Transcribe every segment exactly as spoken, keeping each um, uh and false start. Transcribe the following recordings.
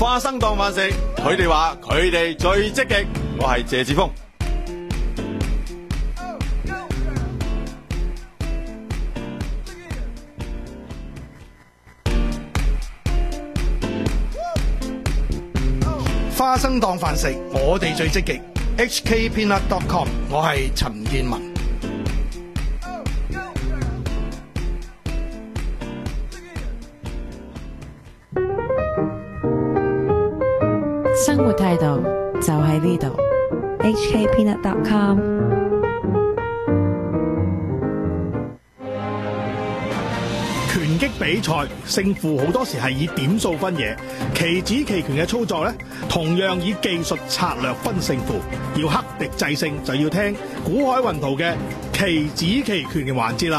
花生當飯食，佢哋話佢哋最積極。我係謝志峰。 花生當飯食，我哋最積極。H K Peanut dot com， 我係陳建文。 生活態度就喺呢度。 H K Peanut dot com。 拳擊比賽勝負好多時係以點數分嘢，棋子棋拳嘅操作呢，同樣以技術策略分勝負。要克敵制勝，就要聽古海雲圖嘅棋子棋拳嘅環節啦。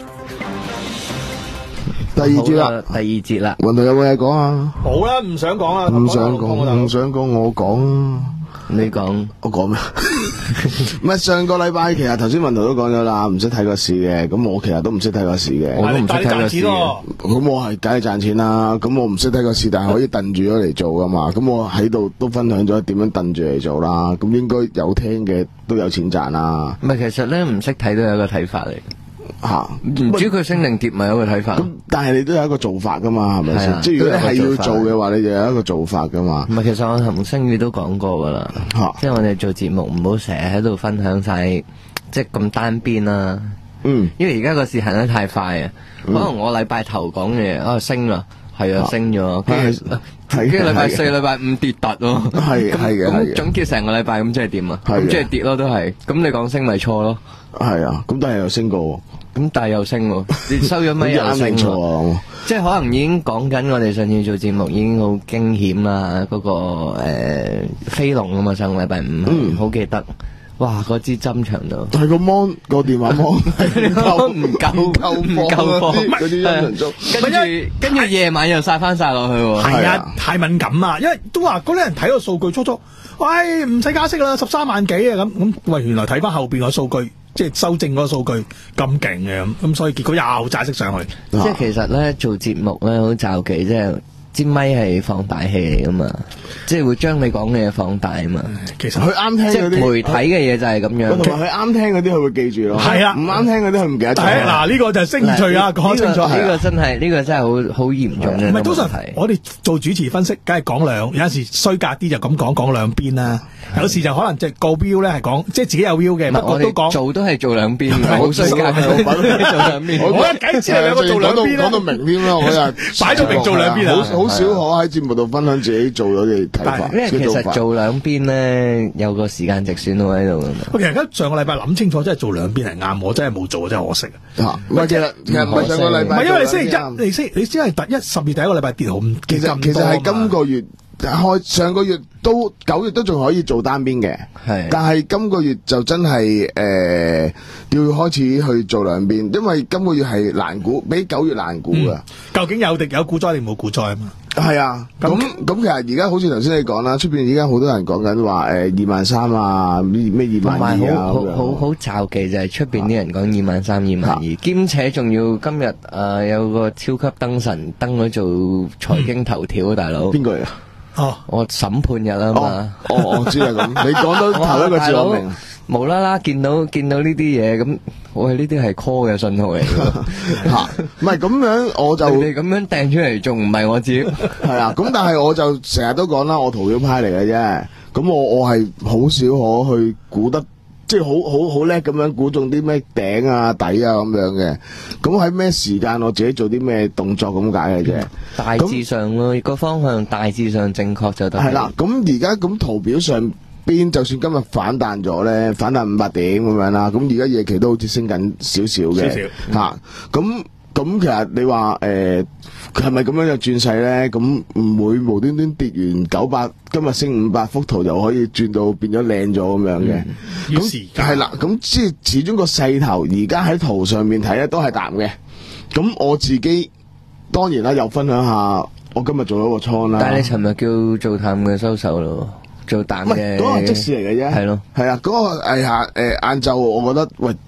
第二節啦， 第二節啦。 雲圖有冇嘢講啊？ 好啦，唔想講啊， 唔想講，唔想講，我講。 你講， 我講咩？唔係上個禮拜，其實頭先雲圖都講咗啦，唔識睇個市嘅。咁我其實都唔識睇個市嘅， 我都唔識睇個市。 咁我係梗係賺錢啦。咁我唔識睇個市，但係可以燉住咗嚟做噶嘛。咁我喺度都分享咗點樣燉住嚟做啦。咁應該有聽嘅都有錢賺啦。 唔係，其實咧唔識睇都有一個睇法嚟。 吓， 唔知佢升定跌咪有個睇法。 咁但係你都有一個做法噶嘛，係咪先？即係如果你係要做嘅話，你就有一個做法噶嘛。 唔係，其實我同星宇都講過噶啦，即係我哋做節目唔好成日喺度分享晒，即係咁單邊啦。 嗯， 因為而家個市行得太快啊，可能我禮拜頭講嘅啊升啦，係啊升咗，跟住跟住禮拜四、禮拜五跌突咯， 係係嘅。 咁總結成個禮拜咁即係點啊？咁即係跌咯，都係。咁你講升咪錯咯？ 係啊，咁但係又升過。 咁但係又升喎，你收咗咪又升喎，即係可能已經講緊我哋上次做節目已經好驚險啦，嗰、嗰個誒、呃、飛龍啊嘛，上個禮拜五，嗯，好記得，哇，嗰支針長到， 係個 mon 個電話 mon 唔夠唔夠唔夠放嗰啲人做，跟住跟住夜晚又晒翻晒落去喎， 係啊，太敏感啊，因為都話嗰啲人睇個數據初初，喂唔使加息啦，十三萬幾啊咁咁，喂原來睇翻後邊個數據。即係修正嗰個數據咁勁嘅咁，咁所以結果又債息上去。 即係其實咧做節目咧好詐忌，即係支咪係放大器嚟噶嘛，即係會將你講嘅嘢放大啊嘛。 其實佢啱聽嗰啲， 即係媒體嘅嘢就係咁樣。 同埋佢啱聽嗰啲，佢會記住咯。 係啊， 唔啱聽嗰啲，佢唔記得咗。 嗱呢個就係興趣啊，講清楚。 呢個真係呢個真係好好嚴重嘅問題。 唔係，通常我哋做主持分析，梗係講兩，有陣時衰格啲就咁講講兩邊啦。有時就可能即係個 view 咧係講，即係自己有 view 嘅，不過都講做都係做兩邊，好衰格嘅老闆都做兩邊。 我一梗知係兩個做兩邊啦， 講到明添啦，我又擺到明做兩邊啊！ 好好少可喺節目度分享自己做咗嘅睇法。 因為其實做兩邊咧有個時間值選到喺度噶嘛。 其實而家上個禮拜諗清楚，真係做兩邊係啱，我真係冇做，真係可惜啊！ 唔係其實其實唔係上個禮拜， 唔係因為你星期一，你星你先係第一十月第一個禮拜跌好， 其實其實係今個月。開上個月都九月都仲可以做單邊嘅，係，但係今個月就真係誒、呃、要開始去做兩邊，因為今個月係難估，比九月難估噶、嗯。 究竟有敵有股災定冇股災啊嘛？ 係啊，咁咁其實而家好似頭先你講啦，出邊而家好多人講緊話誒二萬三啊，咩咩二萬二啊， 好好好詐忌就係出邊啲人講二萬三、二萬二，兼且仲要今日誒、呃、有個超級燈神登咗做財經頭條啊，大佬邊個嚟啊？ 哦， 我審判日啊嘛， 哦，我知係咁，你講到頭一個字我明， 無啦啦見到見到呢啲嘢咁，喂呢啲係 call 嘅信號嚟嘅， 吓，唔係咁樣我就你咁樣掟出嚟，仲唔係我自己， 係啊，咁但係我就成日都講啦，我圖表派嚟嘅啫，咁我我係好少可去估得。即係好好好叻咁樣估中啲咩頂啊底啊咁樣嘅，咁喺咩時間我自己做啲咩動作咁解嘅啫。 大致上咯，個方向大致上正確就得。 係啦，咁而家咁圖表上邊，就算今日反彈咗咧，反彈五百點咁樣啦，咁而家夜期都好似升緊少少嘅吓，咁。咁其實你話誒係咪咁樣就轉勢咧？咁唔會無端端跌完九百，今日升五百，幅圖就可以轉到變咗靚咗咁樣嘅。咁係啦，咁即係始終個勢頭而家喺圖上面睇咧都係淡嘅。咁我自己當然啦，又分享下我今日做咗個倉啦。 但係你尋日叫做淡嘅收手咯，做淡嘅。 嗰個係即時嚟嘅啫。係咯，係啊，嗰個誒下誒晏晝，我覺得喂都。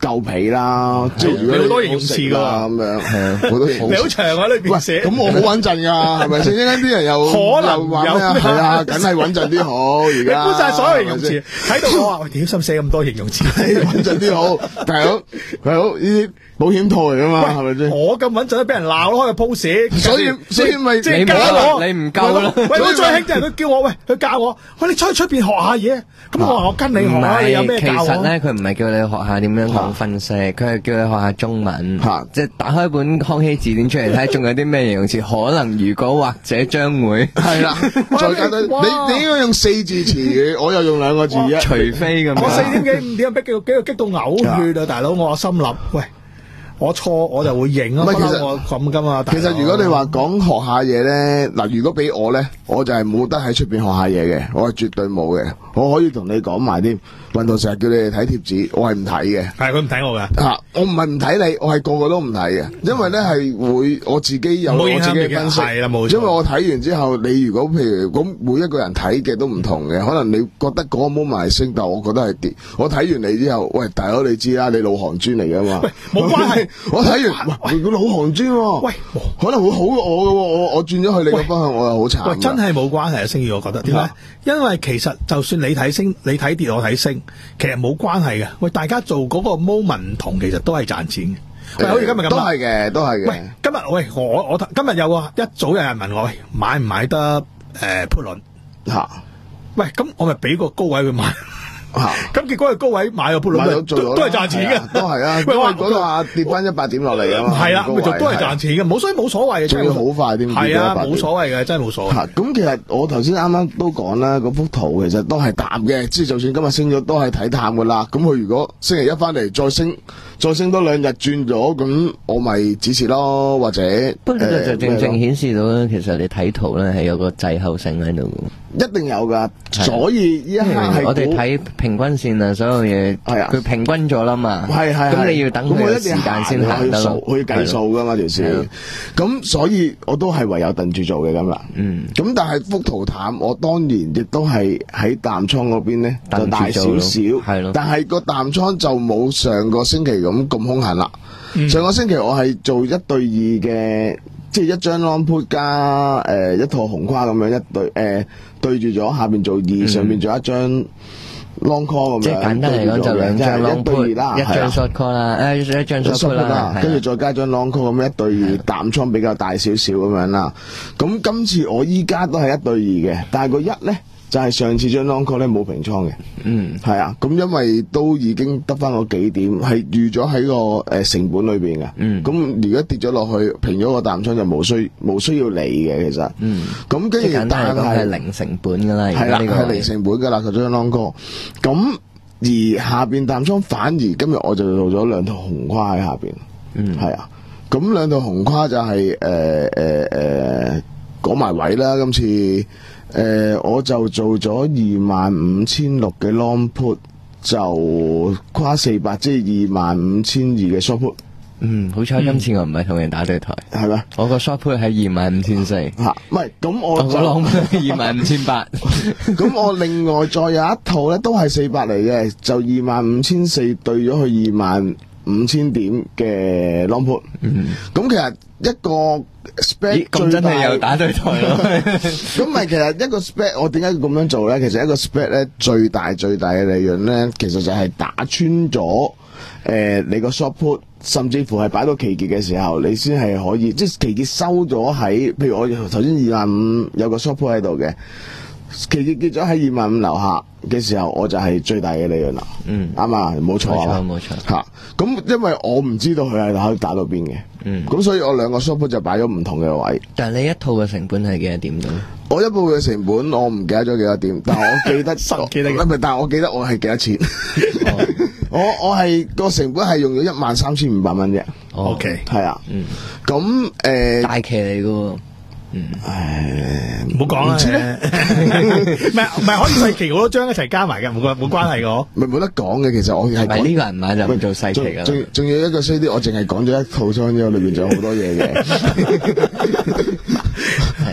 夠皮啦，即係如果你好多形容詞㗎咁樣，係啊，好多形容詞。 你好長啊，裏邊寫。 咁我好穩陣㗎，係咪先？一陣啲人又可能又話咩啊？係啊，梗係穩陣啲好。而家你搬晒所有形容詞喺度，我話喂，點心寫咁多形容詞？ 穩陣啲好，大佬，大佬呢啲保險套嚟㗎嘛，係咪先？ 我咁穩陣都俾人鬧咯，開個 post， 所以所以咪即係教我， 你唔夠啦。 喂，我最興啲人都叫我喂，佢教我，喂，你出去出邊學下嘢。咁我話我跟你學下，你有咩教我？ 其實咧，佢唔係叫你學下點樣講分析，佢係叫你學下中文。即係打開本康熙字典出嚟睇，仲有啲咩形容詞？可能、如果、或者、將會。係啦， 再加多，你你應該用四字詞語，我又用兩個字啊。 除非咁。 我四點幾五點逼幾個激到嘔血啊！大佬，我心諗喂。我錯我就會認啊，不嬲我咁噶嘛。 其實如果你話講學下嘢咧，嗱，如果俾我咧，我就係冇得喺出邊學下嘢嘅，我係絕對冇嘅。我可以同你講埋添，運動成日叫你哋睇貼紙，我係唔睇嘅。 係佢唔睇我㗎。 啊，我唔係唔睇你，我係個個都唔睇嘅，因為咧係會我自己有我自己嘅分析。 係啦，冇錯。 因為我睇完之後，你如果譬如咁，每一個人睇嘅都唔同嘅，可能你覺得嗰個 moment 係升，但我覺得係跌。我睇完你之後，喂，大佬你知啦，你老行專嚟㗎嘛？ 喂，冇關係。 我睇完，喂，個老行專喎，喂，可能會好過我嘅喎，我我轉咗去你個方向，我又好慘。 喂，真係冇關係啊，星宇，我覺得點解？因為其實就算你睇升，你睇跌，我睇升，其實冇關係嘅。喂，大家做嗰個 moment 唔同，其實都係賺錢嘅。喂，好似今日咁都係嘅，都係嘅。 喂，今日喂我我今日有個一早有人問我，喂，買唔買得誒 put 輪嚇？喂，咁我咪俾個高位佢買。咁結果係高位買個 put 輪，都都係賺錢嘅， 都係啊。因為嗰度話跌翻一百點落嚟啊嘛， 係啦，咪就都係賺錢嘅，冇所以冇所謂嘅， 仲要好快添， 係啊，冇所謂嘅，真係冇所謂。 咁其實我頭先啱啱都講啦，嗰幅圖其實都係淡嘅，即係就算今日升咗，都係睇淡噶啦。咁佢如果星期一翻嚟再升，再升多兩日轉咗，咁我咪止蝕咯，或者不過就就正正顯示到咧，其實你睇圖咧係有個滯後性喺度。 一定有噶，所以依一刻係我哋睇平均線啊，所有嘢係啊，佢平均咗啦嘛， 係係， 咁你要等佢時間先行得咯， 去計數噶嘛條線，咁所以我都係唯有等住做嘅咁啦。嗯，咁但係幅圖淡，我當然亦都係喺淡倉嗰邊咧就大少少，係咯，但係個淡倉就冇上個星期咁咁兇狠啦。上個星期我係做一對二嘅。即係一張 long put 加誒、呃、一套紅框咁樣一對誒、呃、對住咗下邊做二、嗯，上邊做一張 long call 咁樣。即係簡單嚟講就兩張 long put 啦，一張 short call 啦，誒一張 short put 啦，跟住再加張 long call 咁一對二，淡倉比較大少少咁樣啦。咁今次我依家都係一對二嘅，但係個一咧。就係上次張 long call 咧冇平倉嘅，嗯，係啊，咁因為都已經得翻個幾點，係預咗喺個誒、呃、成本裏邊嘅，嗯，咁如果跌咗落去平咗個淡倉就冇需冇需要理嘅其實，嗯，咁跟住但係零成本噶啦， 係啦係零成本噶啦，嗰張 long call，咁而下邊淡倉反而今日我就做咗兩套紅跨喺下邊，嗯，係啊，咁兩套紅跨就係誒誒誒講埋位啦，今次。誒、呃，我就做咗二萬五千六嘅 long put， 就跨四百，即係二萬五千二嘅 short put。 嗯，好彩今次我唔係同人打對台，係、嗯、咩？我個 short put 喺二萬五千四。吓，唔係，咁我就 long put 二萬五千八。 咁我另外再有一套咧，都係四百嚟嘅，就二萬五千四對咗去二萬五千點嘅 long put。嗯，咁其實一個。spec 咁真係有打對台咯， 咁咪其實一個 spec 我點解要咁樣做咧？其實一個 spec 咧最大最大嘅利潤咧，其實就係打穿咗誒、呃、你個 short put， 甚至乎係擺到期結嘅時候，你先係可以即係期結收咗喺，譬如我頭先二萬五有個 short put 喺度嘅，期結結咗喺二萬五樓下嘅時候，我就係最大嘅利潤啦。嗯，啱啊，冇錯啊， 冇錯吓。咁因為我唔知道佢係可以打到邊嘅。嗯，咁所以我兩個 short put 就擺咗唔同嘅位。 但係你一套嘅成本係幾多點嘅？ 我一部嘅成本我唔記得咗幾多點，但係我記得十記得，唔係，但係我記得我係幾多錢。哦、我我係個成本係用咗一萬三千五百蚊啫。 O K， 係啊。嗯。咁誒、呃， 大旗嚟噶。嗯， 誒， 唔好講啦，唔係唔係可以細期好多張一齊加埋嘅，冇關冇關係嘅， 咪冇得講嘅。其實我係唔係呢個人買就唔做細期噶啦。 仲仲要一個衰啲，我淨係講咗一套裝，之後裏邊仲有好多嘢嘅。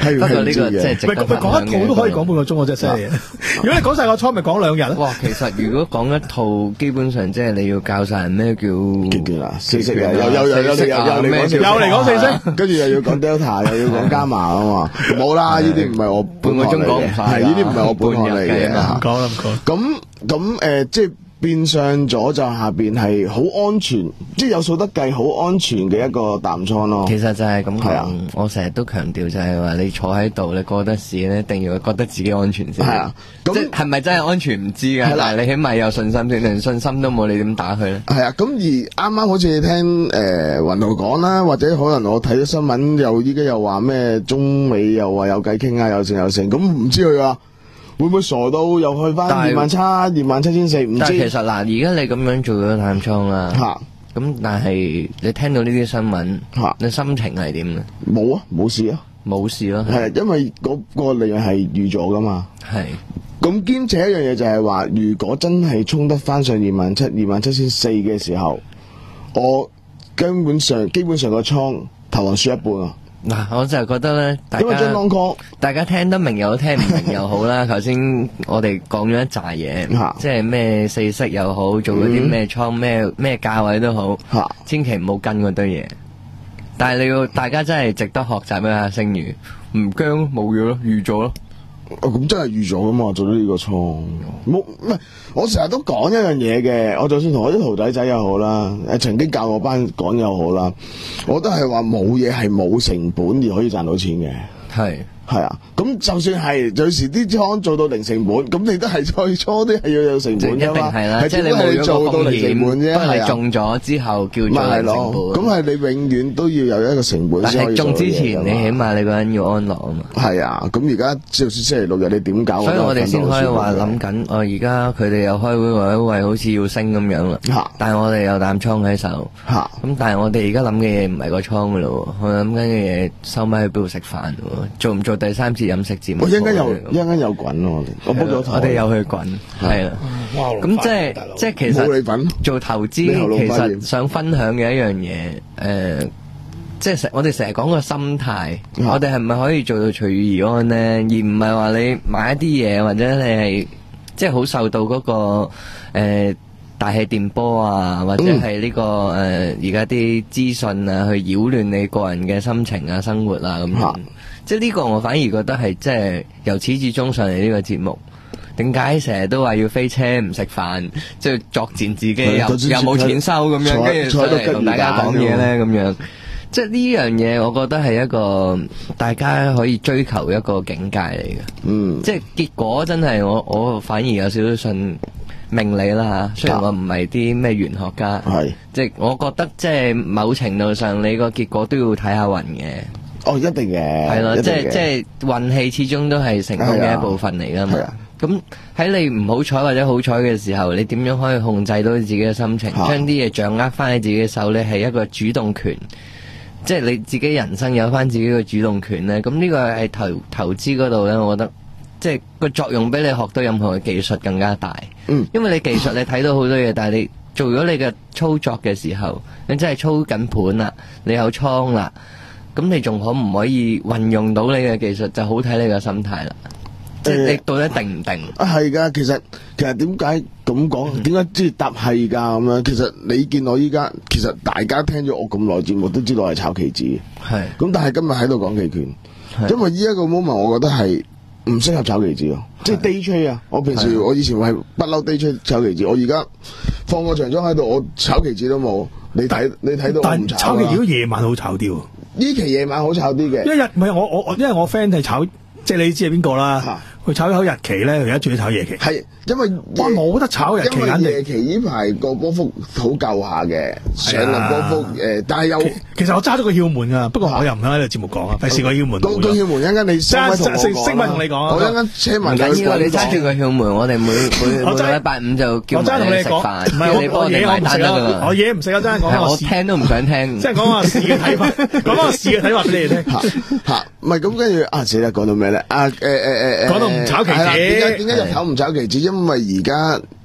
係不過呢個真係值喂， 得喂，講一套都可以講半個鐘，我真係犀利啊！如果你講晒個倉，咪講兩日啦。 哇，其實如果講一套，基本上即係你要教晒人咩叫極權啊，四式啊，又又又又又又嚟講四式， 又嚟講四式， 跟住又要講 Delta， 又要講伽馬啊嘛，冇啦，呢啲唔係我半個鐘講唔晒， 係呢啲唔係我本行嚟嘅。 唔講啦，唔講。 咁咁誒，即係。變相咗就下邊係好安全，即係有數得計，好安全嘅一個淡倉咯。 其實就係咁係啊， 我成日都強調就係話，你坐喺度，你過得市咧，一定要覺得自己安全先。 係啊，咁係咪真係安全唔知㗎？但係你起碼有信心先，連信心都冇，你點打佢咧？ 係啊，咁而啱啱好似你聽誒雲豪講啦，或者可能我睇咗新聞，又依家又話咩中美又話有偈傾啊，有成有成，咁唔知佢啊。會唔會傻到又去翻二萬七、二萬七千四？唔知。 但係其實嗱，而家你咁樣做咗淡倉啦，嚇，咁但係你聽到呢啲新聞，嚇，你心情係點咧？ 冇啊，冇事啊， 冇事咯。 係因為嗰個利潤係預咗噶嘛。 係。 咁兼且一樣嘢就係話，如果真係衝得翻上二萬七、二萬七千四嘅時候，我根本上基本上個倉投降輸一半啊！ 嗱，我就係覺得咧，大家大家聽得明又好，聽唔明又好啦。頭先我哋講咗一紮嘢，即係咩四息又好，做嗰啲咩倉咩咩價位都好，千祈唔好跟嗰堆嘢。但係你要大家真係值得學習一下聲譽，唔驚冇嘢咯，預咗咯。 哦，咁真係預咗噶嘛？做咗呢個倉，冇唔係我成日都講一樣嘢嘅。我就算同我啲徒弟仔又好啦，誒曾經教我班講又好啦，我都係話冇嘢係冇成本而可以賺到錢嘅。係係啊，咁就算係有時啲倉做到零成本，咁你都係最初都係要有成本噶嘛。係啦，即係你冇做到零成本啫。不過你中咗之後叫做零成本。咁係你永遠都要有一個成本先可以做到嘢。但係中之前，你起碼你個人要安樂啊嘛。係啊，咁而家就算星期六日你點搞？所以我哋先可以話諗緊，哦，而家佢哋又開會為一位好似要升咁樣啦。嚇！但係我哋有淡倉喺手。嚇！咁但係我哋而家諗嘅嘢唔係個倉噶咯，我諗緊嘅嘢收咪去邊度食飯喎？做唔做第三次飲食節目？我一陣間又一陣間又滾咯，我煲咗頭。我哋又去滾，係啦。咁即係即係其實做投資其實想分享嘅一樣嘢，誒，即係我哋成日講個心態，我哋係咪可以做到隨遇而安呢？而唔係話你買一啲嘢，或者你係即係好受到嗰個誒大氣電波啊，或者係呢個誒而家啲資訊啊，去擾亂你個人嘅心情啊、生活啊咁樣。即係呢個我反而覺得係即係由始至終上嚟呢個節目，點解成日都話要飛車唔食飯，即係作踐自己又又冇錢收咁樣，跟住出嚟同大家講嘢咧咁樣。即係呢樣嘢，我覺得係一個大家可以追求一個境界嚟嘅。嗯，即係結果真係我我反而有少少信命理啦嚇，雖然我唔係啲咩玄學家，係即係我覺得即係某程度上你個結果都要睇下運嘅。哦，一定嘅，係咯，即係即係運氣始終都係成功嘅一部分嚟噶嘛。咁喺你唔好彩或者好彩嘅時候，你點樣可以控制到自己嘅心情，將啲嘢掌握翻喺自己嘅手咧，係一個主動權。即係你自己人生有翻自己嘅主動權咧。咁呢個係投投資嗰度咧，我覺得即係個作用比你學到任何嘅技術更加大。嗯，因為你技術你睇到好多嘢，但係你做咗你嘅操作嘅時候，你真係操緊盤啦，你有倉啦。咁你仲可唔可以運用到你嘅技術，就好睇你嘅心態啦。即係你到底定唔定？啊，係噶，其實其實點解咁講？點解即係答係噶咁樣？其實你見我依家，其實大家聽咗我咁耐節目，都知道係炒期指嘅。係。咁但係今日喺度講期權，因為依一個 moment，我覺得係唔適合炒期指咯。即係 day trade 啊！我平時我以前係不嬲 day trade 炒期指，我而家放個長莊喺度，我炒期指都冇。你睇你睇到我唔炒。但炒期指夜晚好炒啲。呢期夜晚好炒啲嘅，一日唔係我我我，因為我 friend 係炒，即係你知係邊個啦。佢炒一口日期咧，佢而家仲要炒夜期。係因為哇冇得炒日期，因為夜期呢排個波幅好夠下嘅，上落波幅誒，但係有其實我揸咗個竅門噶，不過我又唔想喺度節目講啊，費事個竅門。個個竅門一陣間你升咪同你講啊，我一陣間車埋佢。唔緊要，你揸住個竅門，我哋每每每禮拜五就叫你食飯，叫你幫我哋買單得噶啦。我嘢唔食啊，真係講我聽都唔想聽。即係講個市嘅睇法，講個市嘅睇法俾你哋聽。吓吓，唔係咁跟住啊，死啦，講到咩咧？啊誒誒誒誒，講到。唔炒期指，點解點解又炒唔炒期指？因為而家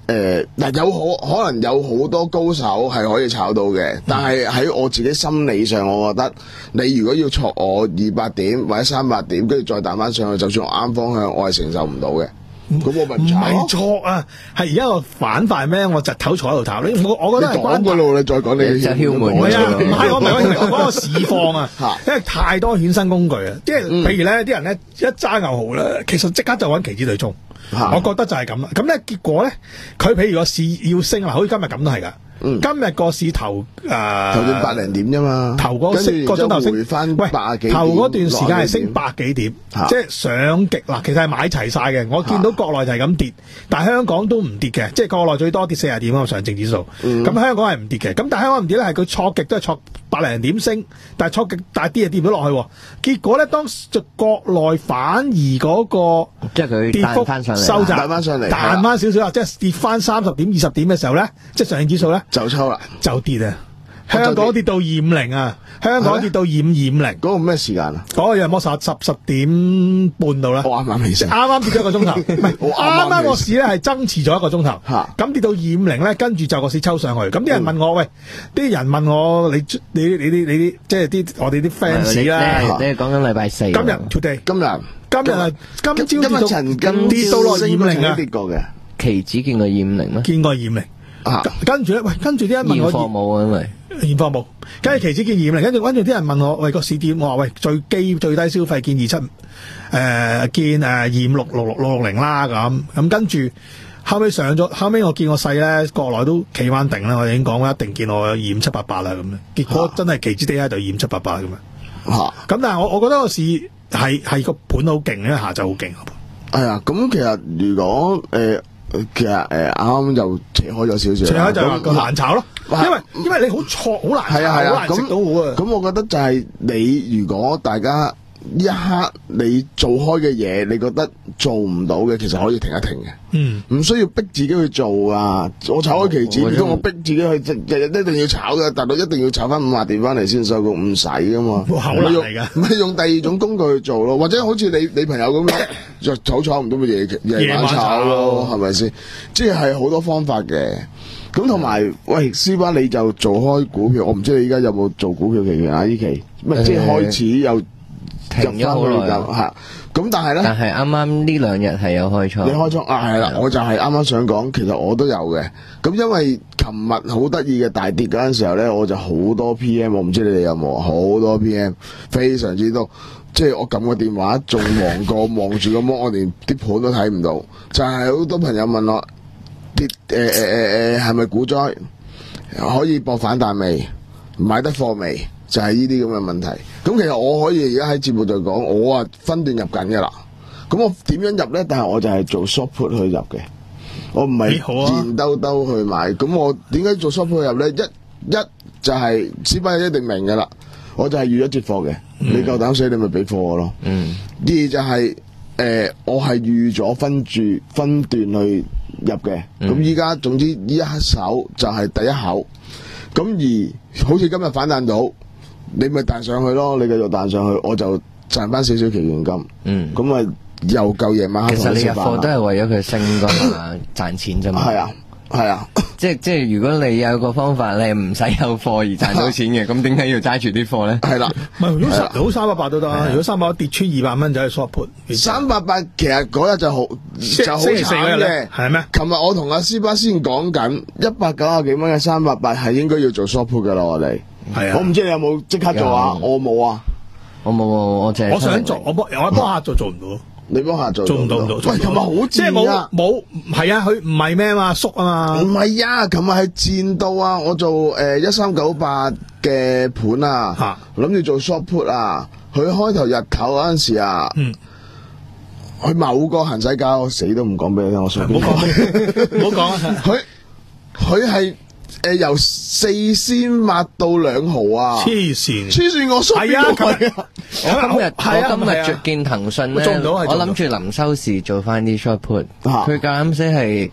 誒嗱，有可可能有好多高手係可以炒到嘅，但係喺我自己心理上，我覺得你如果要挫我二百點或者三百點，跟住再彈翻上去，就算我啱方向，我係承受唔到嘅。咁我咪唔唔炒咯。 係錯啊，係而家個反派咩？我窒頭坐喺度炒你，我我覺得係關講個路，你再講你就竅門唔係啊，唔係我唔係講我講個市況啊嚇， 因為太多衍生工具啊，即係嗯譬如咧，啲人咧一揸牛號咧，其實即刻就揾期指對沖， 嚇我覺得就係咁啦。咁咧結果咧，佢譬如個市要升啦，好似今日咁都係㗎。 嗯今日個市頭誒頭段百零點啫嘛， 頭嗰跟住然之後個鐘頭升回翻喂， 百幾點頭嗰段時間係升落百幾點， 嚇即係上極啦。其實係買齊晒嘅。我見到國內就係咁跌，但係香港都唔跌嘅，即係國內最多跌四十點啊上證指數。咁、 嗯香港係唔跌嘅，咁但係香港唔跌咧，係佢挫極都係挫百零點升，但係挫極大啲又跌唔到落去喎。結果咧，當就國內反而嗰個即係佢跌幅彈翻上嚟， 收窄， 彈返上嚟彈翻少少啦，即係跌翻三十點、二十點嘅時候咧，即係上證指數咧就抽啦。 就跌啊！香港跌到二五零啊，香港跌到二五二五零。 嗰個咩時間啊？ 嗰個約莫十十十點半到啦， 我啱啱起身啱啱跌咗一個鐘頭，唔係我啱啱啱啱個市咧係增持咗一個鐘頭， 嚇咁跌到二五零咧，跟住就個市抽上去，咁啲人問我，喂，啲人問我，你你你啲你啲即係啲我哋啲 fans 啦， 你係講緊禮拜四， 今日 today 今日今日係今朝今日跌曾到經跌到落二升五零啊， 跌過嘅期指見過二五零咩？ 見過二五零， 啊。 跟住咧，喂，跟住啲人問我現貨冇啊，因為現貨冇，跟住期指見二五零，跟住跟住啲人問我，喂個市點？我話喂最基最低消費見二七，誒見誒二五六六六六六零啦咁，咁跟住後尾上咗，後尾我見我細咧國內都企翻定啦，我已經講啦，一定見我二五七八八啦咁樣，結果真係期指低喺度二五七八八咁樣， 嚇咁但係我我覺得個市係係個盤好勁咧，下晝好勁。 係啊，咁其實如果誒，其實誒啱啱就扯開咗少少啦。 除開就係話個咁難炒咯， 係因為因為你好錯，好難炒， 係啊係啊， 好難食到好啊。 咁我覺得就係你如果大家一刻你做開嘅嘢，你覺得做唔到嘅，其實可以停一停嘅。 嗯， 唔需要逼自己去做啊！我炒開期指， 我唔通我逼自己去日日一定要炒嘅，大佬一定要炒翻五萬點翻嚟先收工，唔使噶嘛。 哇好難咪用嚟㗎咪用第二種工具去做咯，或者好似你你朋友咁樣，就炒炒唔到咪夜夜晚夜晚炒咯， 炒係咪先？即係好多方法嘅。咁同埋，喂，斯巴你就做開股票，我唔知你依家有冇做股票期權啊？呢期咪即係開始又停咗好耐就嚇。咁但係咧。 但係啱啱呢兩日係有開倉， 你開倉啊，係啦，我就係啱啱想講，其實我都有嘅。咁因為琴日好得意嘅大跌嗰陣時候咧，我就好多 P M， 我唔知你哋有冇好多 P M， 非常之多。即係我撳個電話，仲忙過望住個膜，我連啲盤都睇唔到。就係好多朋友問我跌誒誒誒誒係咪股災？可以搏反彈未？買得貨未？就係呢啲咁嘅問題。咁其實我可以而家喺節目度講，我啊分段入緊嘅啦。咁我點樣入咧？但係我就係做 short put 去入嘅，我唔係幾好啊現兜兜去買。咁我點解做 short put 去入咧？一一就係師班一定明嘅啦，我就係預咗接貨嘅。 嗯你夠膽死，你咪俾貨我咯。 嗯， 二就係、呃、我係預咗分住分段去入嘅。咁依家總之呢一手就係第一口。咁而好似今日反彈到，你咪彈上去咯，你繼續彈上去，我就賺翻少少期權金。 嗯， 咁啊又夠夜晚黑其實你入貨都係係為咗佢升噶嘛，賺錢啫嘛。 係啊係啊， 即係即係如果你有個方法，你係唔使有貨而賺到錢嘅，咁點解要揸住啲貨咧？ 係啦。 唔係如果係啦三如果三百八都得啊，如果三百八跌穿二百蚊就係 short put。 三百八其實嗰日就好就好星期四嗰慘嘅日咧，係咩？ 琴日我同阿斯巴先講緊一百九十幾蚊嘅三百八係應該要做 short put 噶啦，我哋。 係啊我唔知你有冇即刻做啊？ 有我冇啊。 我冇，我淨係我想做，我幫我幫客做做唔到， 你幫下做做唔到唔到。 喂，琴日好即係賤啊冇！冇係啊，佢唔係咩嘛，縮啊唔嘛。 係啊，琴日係賤到啊！我做誒一三九八嘅盤啊嚇， 諗住做 short put 啊，佢開頭日頭嗰陣時啊， 嗯， 佢某個行使價，我死都唔講俾你聽，我信唔好講，唔好講啊！ 佢佢係誒由四仙抹到兩毫啊！ 黐線， 黐線我縮係啊邊個位啊！ 我今日係啊我今係啊日着見騰訊咧， 我做唔到係做唔到我諗住臨收市做翻啲 short put， 嚇佢夠啱先係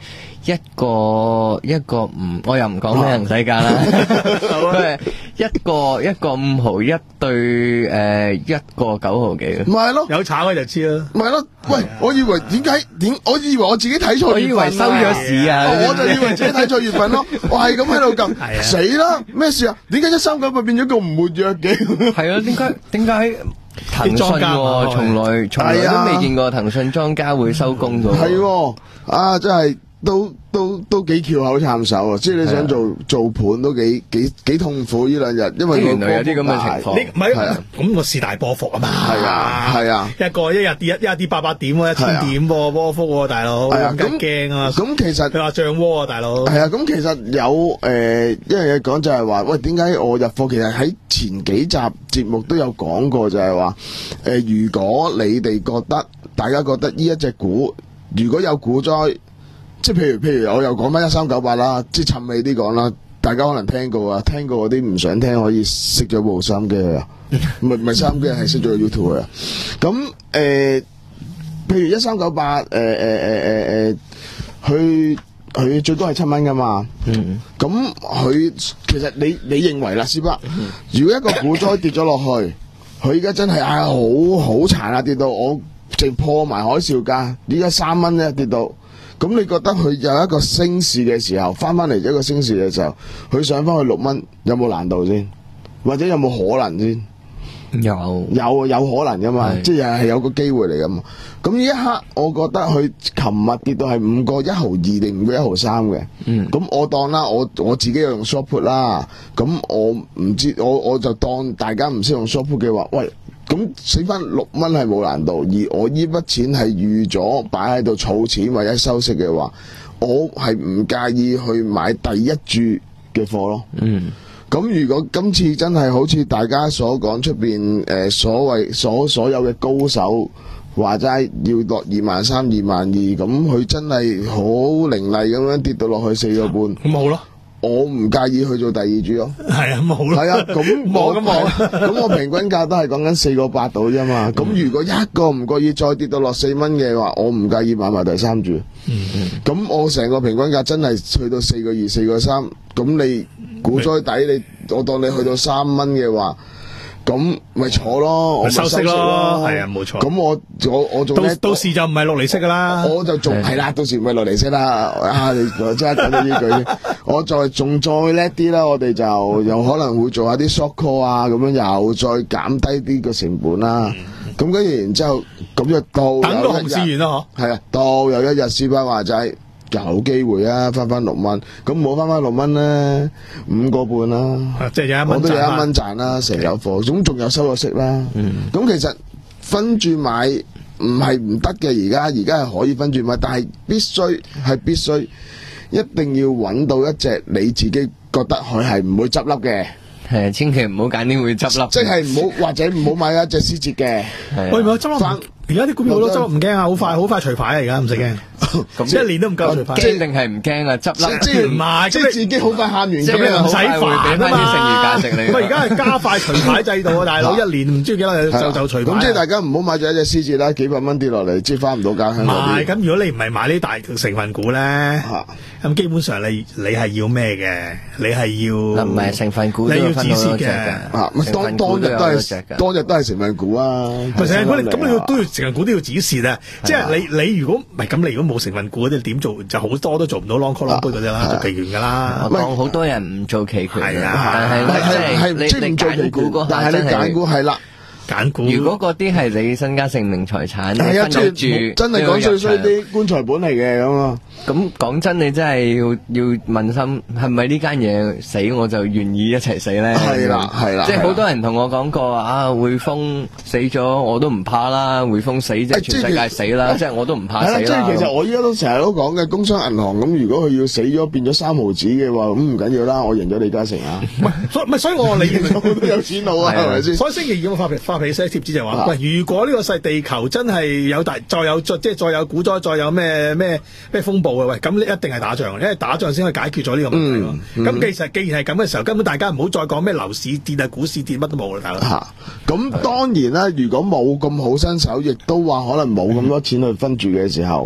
一個一個五，我又唔講咩人世界啦。佢係一個一個五毫一對誒一個九毫幾。 唔係咯， 有炒嘅就知啦。 唔係咯，喂，我以為點解點？我以為我自己睇錯月份， 我以為收咗市啊， 我就以為自己睇錯月份咯。我係咁喺度撳，死啦！咩事啊？點解一三九八變咗個唔活躍嘅？ 係啊，點解點解？騰訊喎，從來從來都未見過騰訊莊家會收工㗎。 係喎，啊，真係都都都幾翹口撐手啊！即係你想做做盤都幾幾幾痛苦呢兩日，因為原來有啲咁嘅情況。 唔係咁個市大波幅啊嘛。係啊係啊， 一個一日跌一一日跌八百點喎，一千點喎波幅喎，大佬。係啊，咁驚啊！ 咁其實佢話漲窩啊，大佬。 係啊，咁其實有誒一樣嘢講就係話，喂，點解我入貨？其實喺前幾集節目都有講過，就係話誒，如果你哋覺得大家覺得呢一隻股如果有股災。即係譬如譬如我又講翻一三九八啦，即係尋味啲講啦，大家可能聽過啊，聽過嗰啲唔想聽可以熄咗部收音機啊，唔係唔係收音機係熄咗個 YouTube 啊。咁誒、呃，譬如一三九八誒誒誒誒誒，佢佢最多係七蚊噶嘛。嗯。咁佢其實你你認為啦，師伯，如果一個股災跌咗落去，佢而家真係啊好好殘啊，跌到我直破埋海嘯價，而家三蚊咧跌到。咁你覺得佢有一個升市嘅時候，翻翻嚟一個升市嘅時候，佢上翻去六蚊，有冇難度先？或者有冇可能先？ 有有有可能噶嘛？即係係有個機會嚟噶嘛？咁呢一刻，我覺得佢琴日跌到係五個一毫二定五個一毫三嘅。嗯。咁我當啦，我我自己又用 short put 啦。咁我唔知，我我就當大家唔識用 short put 嘅話，喂。咁死翻六蚊係冇難度，而我呢筆錢係預咗擺喺度儲錢或者收息嘅話，我係唔介意去買第一注嘅貨咯。嗯，咁如果今次真係好似大家所講出邊誒所謂所所有嘅高手話齋要落二萬三、二萬二，咁佢真係好凌厲咁樣跌到落去四個半， 咁好咯。 我唔介意去做第二注咯， 係啊，冇咯， 係啊，咁冇咁冇， 咁我平均價都係講緊四個八度啫嘛。咁如果一個唔覺意再跌到落四蚊嘅話，我唔介意買埋第三注。咁我成個平均價真係去到四個二、四個三，咁你股災底你，我當你去到三蚊嘅話。咁咪坐咯，我收息咯，係啊，冇錯。 咁我我我仲到到時就唔係六厘息噶啦， 我就仲係啦，到時唔係六厘息啦。啊，你真係講到呢句，我再仲再叻啲啦，我哋就又可能會做下啲 short call 啊，咁樣又再減低啲個成本啦。咁跟住然之後，咁就到等個熊市完啦， 嗬。係啊，到有一日師伯話齋。有機會啊，翻翻六蚊，咁冇翻翻六蚊咧，五個半啦， 即係有一蚊， 我都有一蚊賺啦，成有貨，咁仲有收咗息啦。咁、嗯、其實分住買唔係唔得嘅，而家而家係可以分住買，但係必須係必須一定要揾到一隻你自己覺得佢係唔會執笠嘅。 係，千祈唔好揀啲會執笠， 即係唔好或者唔好買一隻思捷嘅。 喂，唔好執笠。而家啲股票好多執笠唔驚啊，好快好快除牌啊！而家唔使驚，一年都唔夠除牌。 驚定係唔驚啊？執笠即係唔係？即係自己好快喊完， 即係唔使煩啊嘛。剩餘價值你。 喂，而家係加快除牌制度啊，大佬！一年唔知幾多日就就除牌。 咁即係大家唔好買咗一隻思捷啦，幾百蚊跌落嚟，即係翻唔到家鄉。 唔係，咁如果你唔係買呢大成分股咧，咁基本上你你係要咩嘅？你係要唔係成分股？ 你要止蝕嘅。 啊，當當日都係當日都係成分股啊。 成分股咁你要都要成分股都要止蝕。即係你你如果唔係咁，你如果冇成分股嗰啲點做就好多都做唔到 long call long put 嗰啲啦，做期權噶啦。 當好多人唔做期權， 係啊， 但係係你你揀股嗰下真係， 揀股係啦。 揀股， 如果嗰啲係你身家性命財產， 係啊， 住真係講衰衰啲棺材本嚟嘅咁啊！ 咁講真，你真係要要問心，係咪呢間嘢死我就願意一齊死咧？ 係啦，係啦， 即係好多人同我講過啊，匯豐死咗我都唔怕啦，匯豐死即係全世界死啦，即係我都唔怕死啦。 即係其實我依家都成日都講嘅，工商銀行咁，如果佢要死咗變咗三毫子嘅話，咁唔緊要啦，我贏咗李嘉誠啊！ 唔係，所以唔係，所以我話你我都有錢佬啊，係咪先？ 所以星期二我發發俾些貼紙就話，喂，如果呢個世地球真係有大，再有即係再有股災，再有咩咩咩風暴嘅，喂，咁你一定係打仗，因為打仗先可以解決咗呢個問題。咁、嗯嗯、其實既然係咁嘅時候，根本大家唔好再講咩樓市跌啊、股市跌，乜都冇啦，大佬。嚇！咁當然啦，如果冇咁好身手，亦都話可能冇咁多錢去分住嘅時候，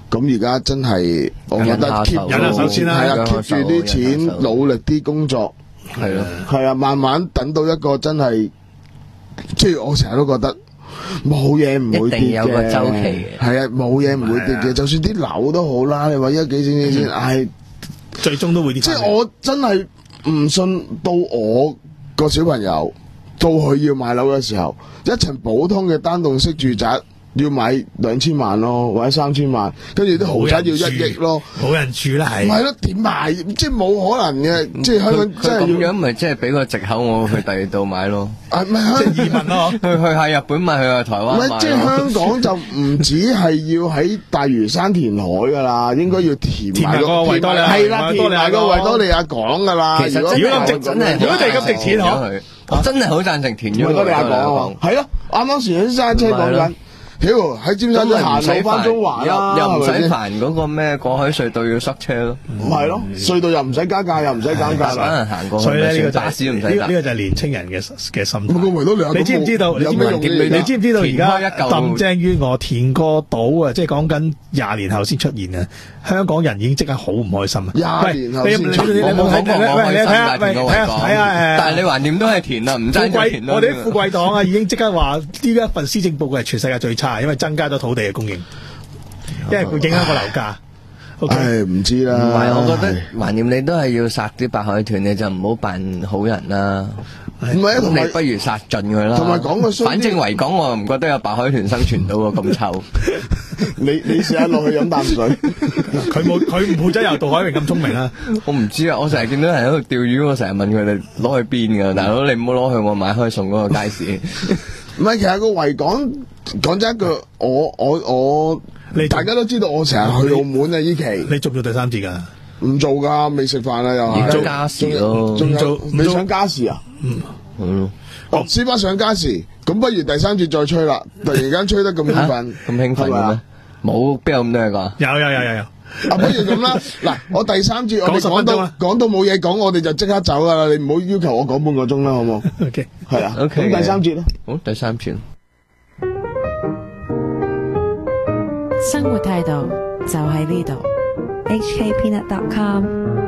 咁而家真係，我覺得 keep 忍下手先啦， 係啊 keep 住啲錢，努力啲工作， 係咯， 係啊，慢慢等到一個真係，即係我成日都覺得冇嘢唔會跌嘅， 一定有個週期嘅， 係啊，冇嘢唔會跌嘅，就算啲樓都好啦，你話一幾千幾千，唉， 最終都會跌。 即係我真係唔信到我個小朋友到佢要買樓嘅時候，一層普通嘅單棟式住宅。要買兩千萬咯，或者三千萬，跟住啲豪宅要一億咯， 冇人住啦，係。 唔係咯，點買？即係冇可能嘅，即係香港真係咁樣，咪即係俾個藉口我去第二度買咯。 啊，唔係即係移民咯， 去去下日本買，去下台灣買。 唔係，即係香港就唔止係要喺大嶼山填海噶啦，應該要填埋個維多利亞， 係啦，填埋個維多利亞港噶啦。 其實如果咁值，真係如果地咁值錢嗬， 我真係好贊成填咗維多利亞港。係咯，啱啱時啲揸車講緊。屌喺尖沙咀行路翻中環啦， 又唔使煩嗰個咩過海隧道要塞車咯， 唔係咯，隧道又唔使加價，又唔使減價， 可能行過去。 所以咧呢個巴士唔使搭。 呢個就係年青人嘅嘅心態。 你知唔知道？ 有咩用？ 你知唔知道而家林鄭月娥填個島啊？即係講緊廿年後先出現啊！香港人已經即刻好唔開心啊！ 廿年後先出現， 我冇講過我開心，但係填個維港。睇下但係你橫掂都係填啊，唔爭就填咯。 我哋啲富貴黨啊，已經即刻話呢一份施政報告係全世界最差，因為增加咗土地嘅供應，因為會影響個樓價。 唉，唔知啦。 唔係，我覺得橫掂你都係要殺啲白海豚，你就唔好扮好人啦。 唔係啊，同你不如殺盡佢啦。 同埋講個， 反正維港我唔覺得有白海豚生存到喎，咁臭。 你你試下落去飲啖水。 佢冇佢唔會真有杜海明咁聰明啊！ 我唔知啊，我成日見到人喺度釣魚，我成日問佢哋攞去邊㗎，大佬你唔好攞去我買開餸嗰個街市。 唔係，其實個維港講真一句，我我我，大家都知道我成日去澳門啊！依期你做唔做第三節㗎？ 唔做㗎，未食飯啊又。 而家加時咯， 仲有你想加時啊？ 嗯，好咯。 哦，斯巴想加時，咁不如第三節再吹啦！突然間吹得咁興奮， 咁興奮嘅咩？冇，邊有咁多嘢講？ 有有有有有。 啊，不如咁啦，嗱，我第三節我哋講到講到冇嘢講，我哋就即刻走噶啦，你唔好要求我講半個鐘啦，好唔好 ？OK， 係啊。 OK， 咁第三節咧？ 好，第三節。 生活態度就喺呢度。 H K Peanut dot com